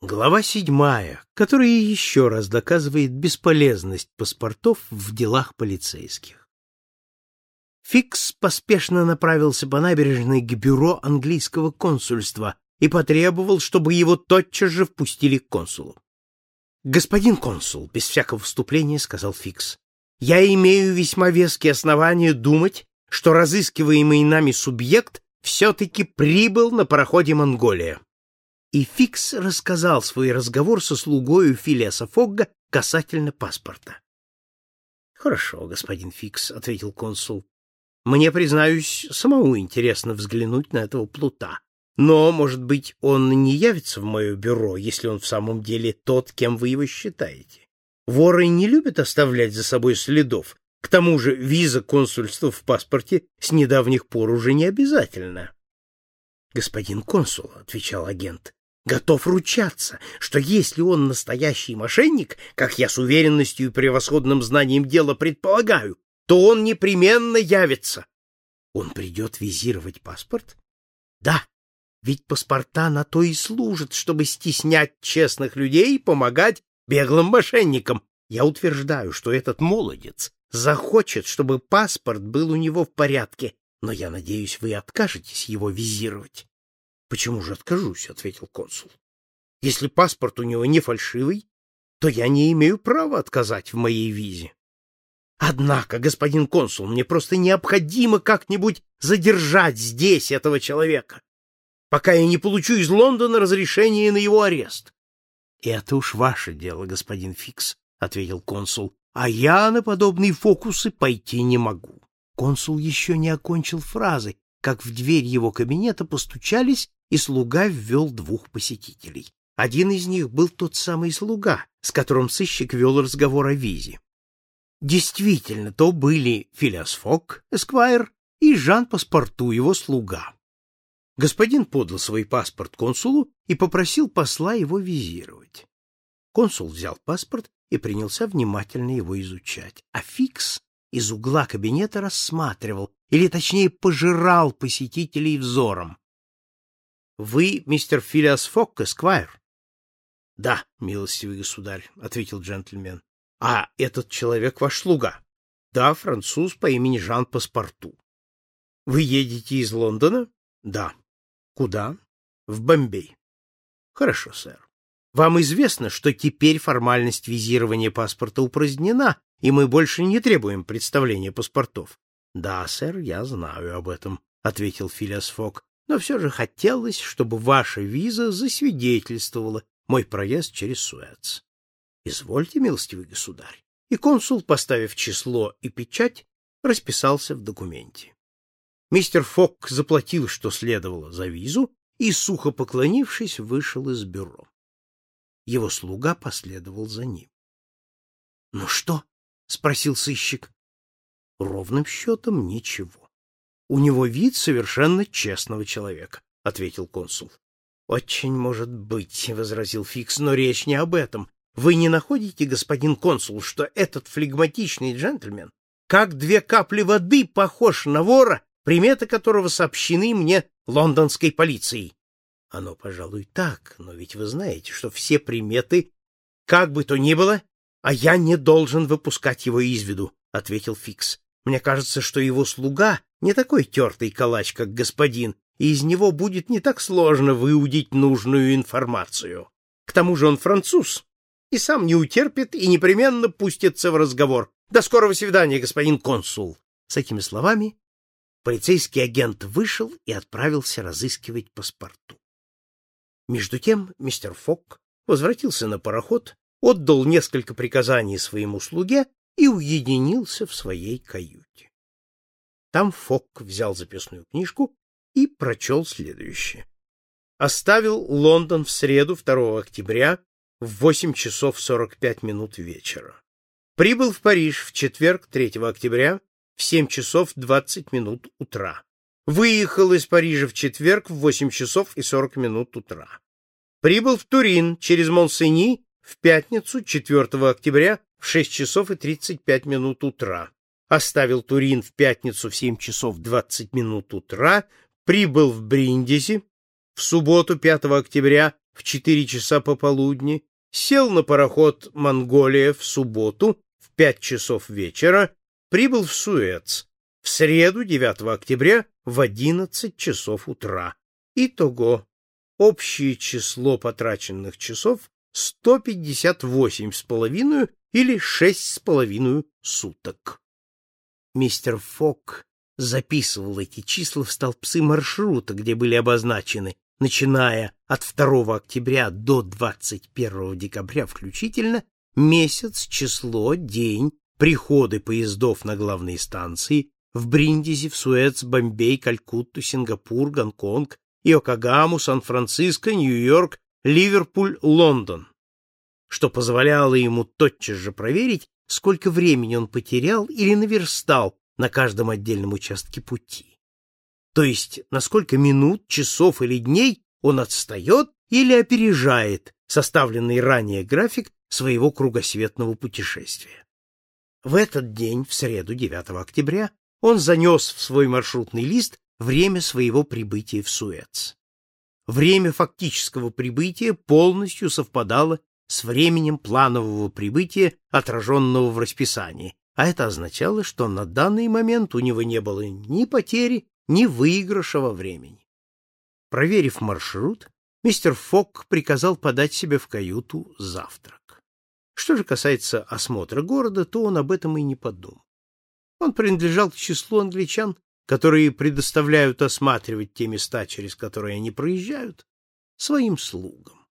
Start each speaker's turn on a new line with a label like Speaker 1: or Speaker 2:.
Speaker 1: Глава 7, которая еще раз доказывает бесполезность паспортов в делах полицейских. Фикс поспешно направился по набережной к бюро английского консульства и потребовал, чтобы его тотчас же впустили к консулу. «Господин консул», — без всякого вступления сказал Фикс, — «я имею весьма веские основания думать, что разыскиваемый нами субъект все-таки прибыл на пароходе «Монголия». И Фикс рассказал свой разговор со слугою Филиаса Фогга касательно паспорта. — Хорошо, господин Фикс, — ответил консул. — Мне, признаюсь, самому интересно взглянуть на этого плута. Но, может быть, он не явится в мое бюро, если он в самом деле тот, кем вы его считаете. Воры не любят оставлять за собой следов. К тому же виза консульства в паспорте с недавних пор уже не обязательна. — Господин консул, — отвечал агент, — готов ручаться, что если он настоящий мошенник, как я с уверенностью и превосходным знанием дела предполагаю, то он непременно явится. Он придет визировать паспорт? Да, ведь паспорта на то и служат, чтобы стеснять честных людей и помогать беглым мошенникам. Я утверждаю, что этот молодец захочет, чтобы паспорт был у него в порядке, но я надеюсь, вы откажетесь его визировать. — Почему же откажусь? — ответил консул. — Если паспорт у него не фальшивый, то я не имею права отказать в моей визе. Однако, господин консул, мне просто необходимо как-нибудь задержать здесь этого человека, пока я не получу из Лондона разрешение на его арест. — Это уж ваше дело, господин Фикс, — ответил консул, — а я на подобные фокусы пойти не могу. Консул еще не окончил фразы, как в дверь его кабинета постучались, и слуга ввел двух посетителей. Один из них был тот самый слуга, с которым сыщик вел разговор о визе. Действительно, то были Филиас Фогг, эсквайр, и Жан-Паспорту, его слуга. Господин подал свой паспорт консулу и попросил посла его визировать. Консул взял паспорт и принялся внимательно его изучать, а Фикс из угла кабинета рассматривал, или точнее пожирал посетителей взором. — Вы мистер Филиас Фогг, эсквайр? — Да, милостивый государь, — ответил джентльмен. — А этот человек ваш слуга? — Да, француз по имени Жан-Паспорту. — Вы едете из Лондона? — Да. — Куда? — В Бомбей. — Хорошо, сэр. Вам известно, что теперь формальность визирования паспорта упразднена, и мы больше не требуем представления паспортов. — Да, сэр, я знаю об этом, — ответил Филиас Фогг, — но все же хотелось, чтобы ваша виза засвидетельствовала мой проезд через Суэц. — Извольте, милостивый государь. И консул, поставив число и печать, расписался в документе. Мистер Фогг заплатил, что следовало, за визу, и, сухо поклонившись, вышел из бюро. Его слуга последовал за ним. — Ну что? — спросил сыщик. — Ровным счетом ничего. У него вид совершенно честного человека, — ответил консул. — Очень может быть, — возразил Фикс, — но речь не об этом. Вы не находите, господин консул, что этот флегматичный джентльмен, как две капли воды, похож на вора, приметы которого сообщены мне лондонской полицией? — Оно, пожалуй, так, но ведь вы знаете, что все приметы, как бы то ни было, а я не должен выпускать его из виду, — ответил Фикс. Мне кажется, что его слуга не такой тертый калач, как господин, и из него будет не так сложно выудить нужную информацию. К тому же он француз и сам не утерпит и непременно пустится в разговор. До скорого свидания, господин консул. С этими словами полицейский агент вышел и отправился разыскивать паспорту. Между тем мистер Фогг возвратился на пароход, отдал несколько приказаний своему слуге и уединился в своей каюте. Там Фогг взял записную книжку и прочел следующее. Оставил Лондон в среду 2 октября в 8 часов 45 минут вечера. Прибыл в Париж в четверг 3 октября в 7 часов 20 минут утра. Выехал из Парижа в четверг в 8 часов и 40 минут утра. Прибыл в Турин через Монсени в пятницу 4 октября в 6 часов и 35 минут утра. Оставил Турин в пятницу в 7 часов 20 минут утра. Прибыл в Бриндизи в субботу 5 октября в 4 часа пополудни, сел на пароход «Монголия» в субботу в 5 часов вечера, прибыл в Суэц в среду 9 октября в 11 часов утра. Итого, общее число потраченных часов 158,5 или 6,5 суток. Мистер Фок записывал эти числа в столбцы маршрута, где были обозначены, начиная от 2 октября до 21 декабря включительно, месяц, число, день, приходы поездов на главные станции в Бриндизи, в Суэц, Бомбей, Калькутту, Сингапур, Гонконг, Иокогаму, Сан-Франциско, Нью-Йорк, Ливерпуль, Лондон, что позволяло ему тотчас же проверить, сколько времени он потерял или наверстал на каждом отдельном участке пути. То есть, на сколько минут, часов или дней он отстает или опережает составленный ранее график своего кругосветного путешествия. В этот день, в среду, 9 октября, он занес в свой маршрутный лист время своего прибытия в Суэц. Время фактического прибытия полностью совпадало с временем планового прибытия, отраженного в расписании, а это означало, что на данный момент у него не было ни потери, ни выигрыша во времени. Проверив маршрут, мистер Фок приказал подать себе в каюту завтрак. Что же касается осмотра города, то он об этом и не подумал. Он принадлежал к числу англичан, которые предоставляют осматривать те места, через которые они проезжают, своим слугам.